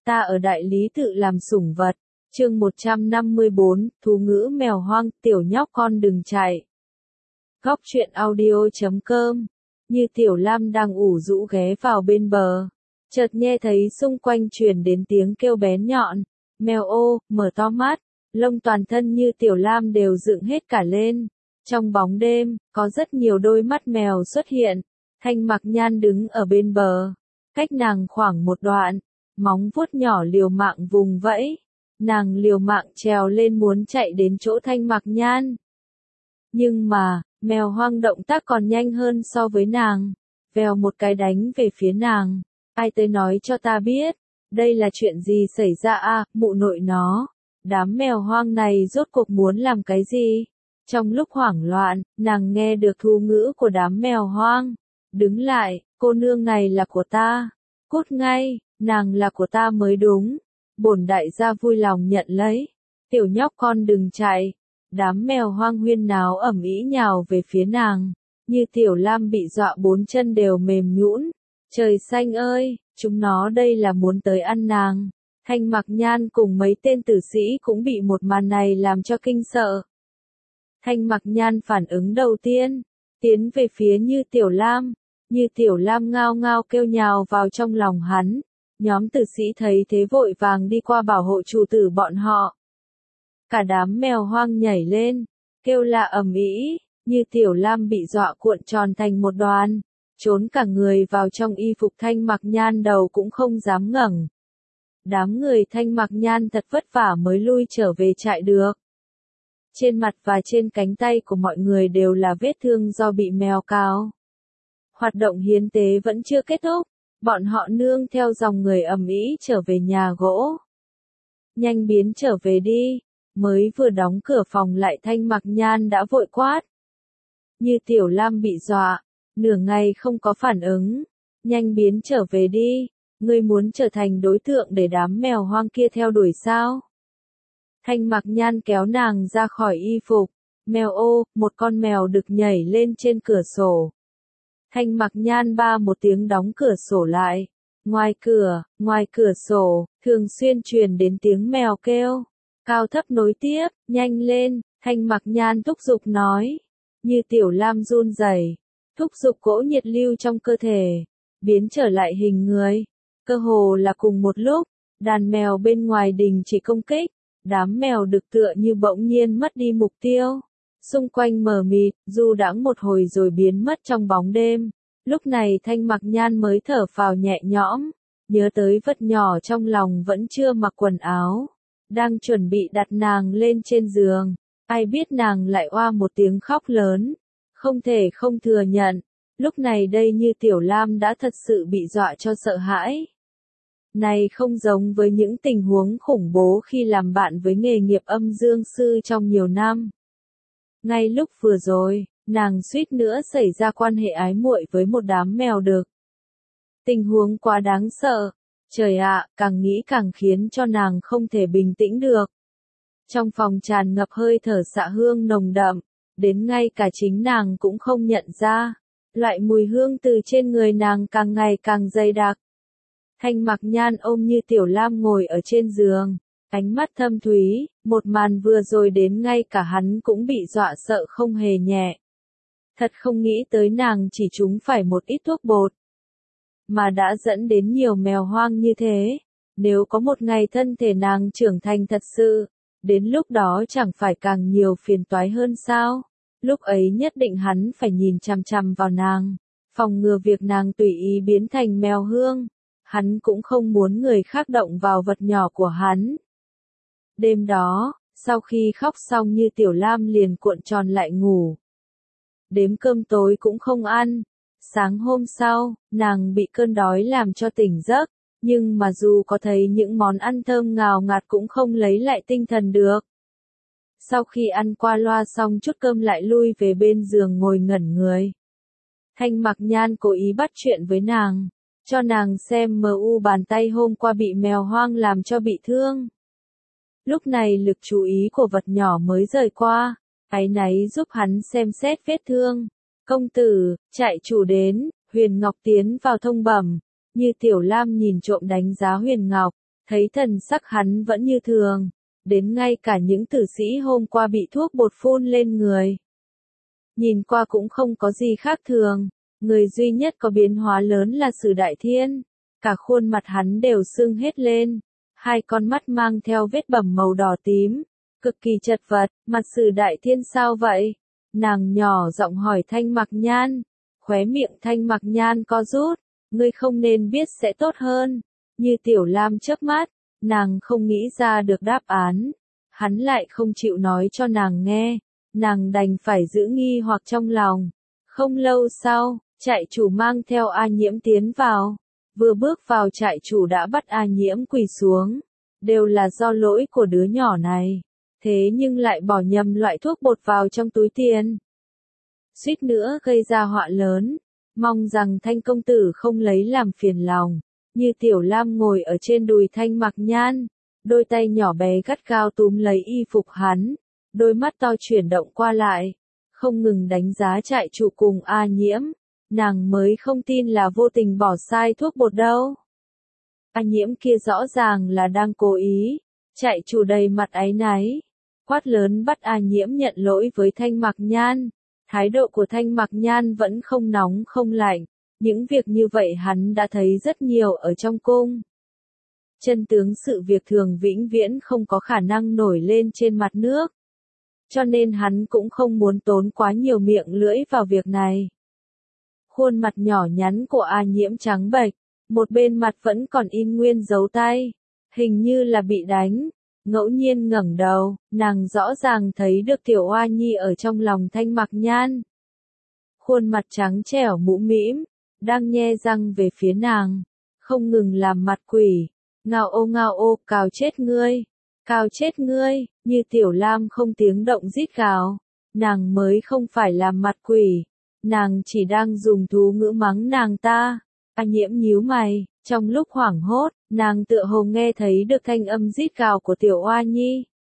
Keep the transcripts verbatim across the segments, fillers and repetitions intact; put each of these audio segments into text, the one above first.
Ta ở đại lý tự làm sủng vật. Chương một trăm năm mươi bốn, thú ngữ mèo hoang, tiểu nhóc con đừng chạy. Góc truyện audio chấm com. Như Tiểu Lam đang ủ rũ ghé vào bên bờ, chợt nghe thấy xung quanh truyền đến tiếng kêu bén nhọn. Mèo ô, mở to mắt, lông toàn thân Như Tiểu Lam đều dựng hết cả lên. Trong bóng đêm, có rất nhiều đôi mắt mèo xuất hiện. Thanh Mặc Nhan đứng ở bên bờ, cách nàng khoảng một đoạn, móng vuốt nhỏ liều mạng vùng vẫy. Nàng liều mạng trèo lên muốn chạy đến chỗ Thanh Mặc Nhan. Nhưng mà, mèo hoang động tác còn nhanh hơn so với nàng. Vèo một cái đánh về phía nàng. Ai tới nói cho ta biết, đây là chuyện gì xảy ra à, mụ nội nó. Đám mèo hoang này rốt cuộc muốn làm cái gì? Trong lúc hoảng loạn, nàng nghe được thú ngữ của đám mèo hoang. Đứng lại, cô nương này là của ta. Cút ngay, nàng là của ta mới đúng. Bổn đại gia vui lòng nhận lấy. Tiểu nhóc con đừng chạy. Đám mèo hoang huyên náo ầm ĩ nhào về phía nàng. Như Tiểu Lam bị dọa bốn chân đều mềm nhũn. Trời xanh ơi, chúng nó đây là muốn tới ăn nàng. Thanh Mặc Nhan cùng mấy tên tử sĩ cũng bị một màn này làm cho kinh sợ. Thanh Mặc Nhan phản ứng đầu tiên, tiến về phía Như Tiểu Lam. Như Tiểu Lam ngao ngao kêu nhào vào trong lòng hắn. Nhóm tử sĩ thấy thế vội vàng đi qua bảo hộ chủ tử bọn họ. Cả đám mèo hoang nhảy lên, kêu la ầm ĩ, Như Tiểu Lam bị dọa cuộn tròn thành một đoàn, trốn cả người vào trong y phục Thanh Mặc Nhan đầu cũng không dám ngẩng. Đám người Thanh Mặc Nhan thật vất vả mới lui trở về chạy được. Trên mặt và trên cánh tay của mọi người đều là vết thương do bị mèo cào. Hoạt động hiến tế vẫn chưa kết thúc, bọn họ nương theo dòng người ầm ĩ trở về nhà gỗ. Nhanh biến trở về đi, mới vừa đóng cửa phòng lại Thanh Mặc Nhan đã vội quát. Như Tiểu Lam bị dọa, nửa ngày không có phản ứng. Nhanh biến trở về đi, ngươi muốn trở thành đối tượng để đám mèo hoang kia theo đuổi sao? Thanh Mặc Nhan kéo nàng ra khỏi y phục. Mèo ô, một con mèo đực nhảy lên trên cửa sổ. Thanh Mặc Nhan ba một tiếng đóng cửa sổ lại. Ngoài cửa, ngoài cửa sổ, thường xuyên truyền đến tiếng mèo kêu. Cao thấp nối tiếp, nhanh lên, Thanh Mặc Nhan thúc giục nói. Như Tiểu Lam run rẩy, thúc giục cỗ nhiệt lưu trong cơ thể, biến trở lại hình người. Cơ hồ là cùng một lúc, đàn mèo bên ngoài đình chỉ công kích. Đám mèo đực tựa như bỗng nhiên mất đi mục tiêu. Xung quanh mờ mịt, du đãng một hồi rồi biến mất trong bóng đêm. Lúc này Thanh Mặc Nhan mới thở phào nhẹ nhõm, nhớ tới vật nhỏ trong lòng vẫn chưa mặc quần áo, đang chuẩn bị đặt nàng lên trên giường. Ai biết nàng lại oa một tiếng khóc lớn, không thể không thừa nhận. Lúc này đây Như Tiểu Lam đã thật sự bị dọa cho sợ hãi. Này không giống với những tình huống khủng bố khi làm bạn với nghề nghiệp âm dương sư trong nhiều năm. Ngay lúc vừa rồi, nàng suýt nữa xảy ra quan hệ ái muội với một đám mèo đực. Tình huống quá đáng sợ. Trời ạ, càng nghĩ càng khiến cho nàng không thể bình tĩnh được. Trong phòng tràn ngập hơi thở xạ hương nồng đậm, đến ngay cả chính nàng cũng không nhận ra. Loại mùi hương từ trên người nàng càng ngày càng dày đặc. Thanh Mặc Nhan ôm Như Tiểu Lam ngồi ở trên giường, ánh mắt thâm thúy, một màn vừa rồi đến ngay cả hắn cũng bị dọa sợ không hề nhẹ. Thật không nghĩ tới nàng chỉ trúng phải một ít thuốc bột, mà đã dẫn đến nhiều mèo hoang như thế. Nếu có một ngày thân thể nàng trưởng thành thật sự, đến lúc đó chẳng phải càng nhiều phiền toái hơn sao? Lúc ấy nhất định hắn phải nhìn chằm chằm vào nàng, phòng ngừa việc nàng tùy ý biến thành mèo hương. Hắn cũng không muốn người khác động vào vật nhỏ của hắn. Đêm đó, sau khi khóc xong Như Tiểu Lam liền cuộn tròn lại ngủ. Đếm cơm tối cũng không ăn. Sáng hôm sau, nàng bị cơn đói làm cho tỉnh giấc, nhưng mà dù có thấy những món ăn thơm ngào ngạt cũng không lấy lại tinh thần được. Sau khi ăn qua loa xong chút cơm lại lui về bên giường ngồi ngẩn người. Thanh Mặc Nhan cố ý bắt chuyện với nàng, cho nàng xem mờ u bàn tay hôm qua bị mèo hoang làm cho bị thương. Lúc này lực chú ý của vật nhỏ mới rời qua, áy náy giúp hắn xem xét vết thương. Công tử, trại chủ đến, Huyền Ngọc tiến vào thông bẩm. Như Tiểu Lam nhìn trộm đánh giá Huyền Ngọc, thấy thần sắc hắn vẫn như thường, đến ngay cả những tử sĩ hôm qua bị thuốc bột phun lên người. Nhìn qua cũng không có gì khác thường, người duy nhất có biến hóa lớn là Sử Đại Thiên, cả khuôn mặt hắn đều sưng hết lên, hai con mắt mang theo vết bầm màu đỏ tím, cực kỳ chật vật. Mặt Sử Đại Thiên sao vậy? Nàng nhỏ giọng hỏi Thanh Mặc Nhan, khóe miệng Thanh Mặc Nhan co rút, ngươi không nên biết sẽ tốt hơn. Như Tiểu Lam chớp mắt, nàng không nghĩ ra được đáp án, hắn lại không chịu nói cho nàng nghe, nàng đành phải giữ nghi hoặc trong lòng. Không lâu sau, trại chủ mang theo A Nhiễm tiến vào, vừa bước vào trại chủ đã bắt A Nhiễm quỳ xuống, đều là do lỗi của đứa nhỏ này, thế nhưng lại bỏ nhầm loại thuốc bột vào trong túi tiền. Suýt nữa gây ra họa lớn, mong rằng Thanh công tử không lấy làm phiền lòng. Như Tiểu Lam ngồi ở trên đùi Thanh Mặc Nhan, đôi tay nhỏ bé gắt gao túm lấy y phục hắn, đôi mắt to chuyển động qua lại, không ngừng đánh giá trại chủ cùng A Nhiễm, nàng mới không tin là vô tình bỏ sai thuốc bột đâu. A Nhiễm kia rõ ràng là đang cố ý, trại chủ đầy mặt áy náy, quát lớn bắt A Nhiễm nhận lỗi với Thanh Mặc Nhan, thái độ của Thanh Mặc Nhan vẫn không nóng không lạnh. Những việc như vậy hắn đã thấy rất nhiều ở trong cung. Chân tướng sự việc thường vĩnh viễn không có khả năng nổi lên trên mặt nước. Cho nên hắn cũng không muốn tốn quá nhiều miệng lưỡi vào việc này. Khuôn mặt nhỏ nhắn của A Nhiễm trắng bệch, một bên mặt vẫn còn in nguyên dấu tay, hình như là bị đánh. Ngẫu nhiên ngẩng đầu, nàng rõ ràng thấy được Tiểu Oa Nhi ở trong lòng Thanh Mặc Nhan. Khuôn mặt trắng trẻo mũm mĩm, đang nhe răng về phía nàng, không ngừng làm mặt quỷ, ngao ô ngao ô, cào chết ngươi, cào chết ngươi. Như Tiểu Lam không tiếng động rít gào, nàng mới không phải làm mặt quỷ, nàng chỉ đang dùng thú ngữ mắng nàng ta. A Nhiễm nhíu mày, trong lúc hoảng hốt, nàng tựa hồ nghe thấy được thanh âm rít gào của Tiểu Oa Nhi.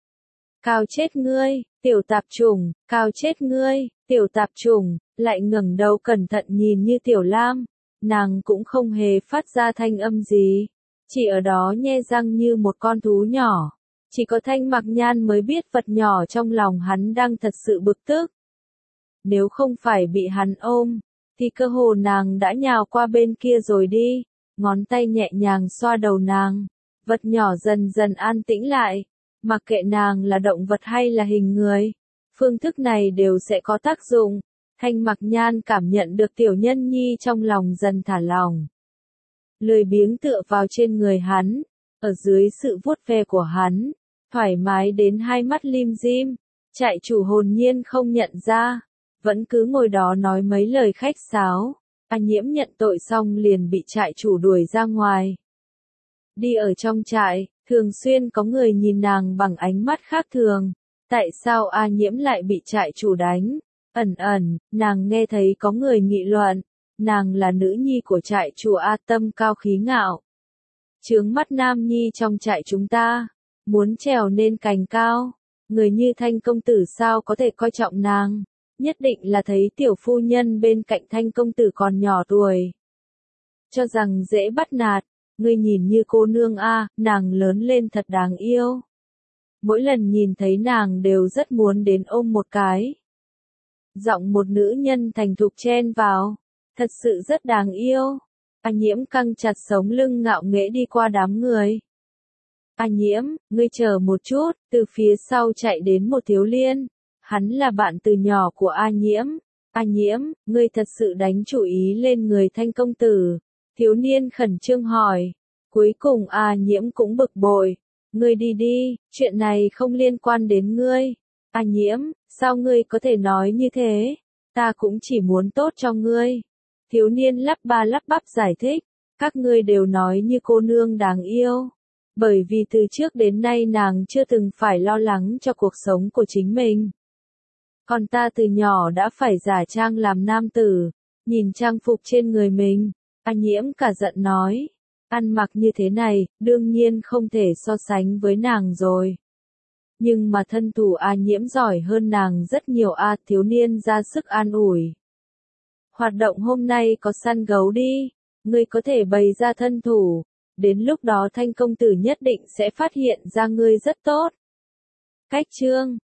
Cào chết ngươi, tiểu tạp chủng, cào chết ngươi, tiểu tạp chủng, lại ngẩng đầu cẩn thận nhìn Như Tiểu Lam, nàng cũng không hề phát ra thanh âm gì, chỉ ở đó nhe răng như một con thú nhỏ. Chỉ có Thanh Mặc Nhan mới biết vật nhỏ trong lòng hắn đang thật sự bực tức. Nếu không phải bị hắn ôm, thì cơ hồ nàng đã nhào qua bên kia rồi đi. Ngón tay nhẹ nhàng xoa đầu nàng, vật nhỏ dần dần an tĩnh lại, mặc kệ nàng là động vật hay là hình người, phương thức này đều sẽ có tác dụng. Thanh Mặc Nhan cảm nhận được tiểu nhân nhi trong lòng dần thả lỏng, lười biếng tựa vào trên người hắn, ở dưới sự vuốt ve của hắn, thoải mái đến hai mắt lim dim. Trại chủ hồn nhiên không nhận ra, vẫn cứ ngồi đó nói mấy lời khách sáo. A Nhiễm nhận tội xong liền bị trại chủ đuổi ra ngoài. Đi ở trong trại, thường xuyên có người nhìn nàng bằng ánh mắt khác thường. Tại sao A Nhiễm lại bị trại chủ đánh? Ẩn ẩn, nàng nghe thấy có người nghị luận, nàng là nữ nhi của trại chủ A Tâm cao khí ngạo. Chướng mắt nam nhi trong trại chúng ta, muốn trèo lên cành cao, người như Thanh công tử sao có thể coi trọng nàng? Nhất định là thấy tiểu phu nhân bên cạnh Thanh công tử còn nhỏ tuổi, cho rằng dễ bắt nạt. Ngươi nhìn Như cô nương a, nàng lớn lên thật đáng yêu. Mỗi lần nhìn thấy nàng đều rất muốn đến ôm một cái. Giọng một nữ nhân thành thục chen vào, thật sự rất đáng yêu. A Nhiễm căng chặt sống lưng ngạo nghễ đi qua đám người. A Nhiễm, ngươi chờ một chút, từ phía sau chạy đến một thiếu liên. Hắn là bạn từ nhỏ của A Nhiễm. A Nhiễm, ngươi thật sự đánh chủ ý lên người Thanh công tử. Thiếu niên khẩn trương hỏi. Cuối cùng A Nhiễm cũng bực bội. Ngươi đi đi, chuyện này không liên quan đến ngươi. A Nhiễm, sao ngươi có thể nói như thế? Ta cũng chỉ muốn tốt cho ngươi. Thiếu niên lắp ba lắp bắp giải thích. Các ngươi đều nói Như cô nương đáng yêu. Bởi vì từ trước đến nay nàng chưa từng phải lo lắng cho cuộc sống của chính mình. Còn ta từ nhỏ đã phải giả trang làm nam tử, nhìn trang phục trên người mình. A Nhiễm cả giận nói, ăn mặc như thế này, đương nhiên không thể so sánh với nàng rồi. Nhưng mà thân thủ A Nhiễm giỏi hơn nàng rất nhiều. A thiếu niên ra sức an ủi. Hoạt động hôm nay có săn gấu đi, ngươi có thể bày ra thân thủ, đến lúc đó Thanh công tử nhất định sẽ phát hiện ra ngươi rất tốt. Cách chương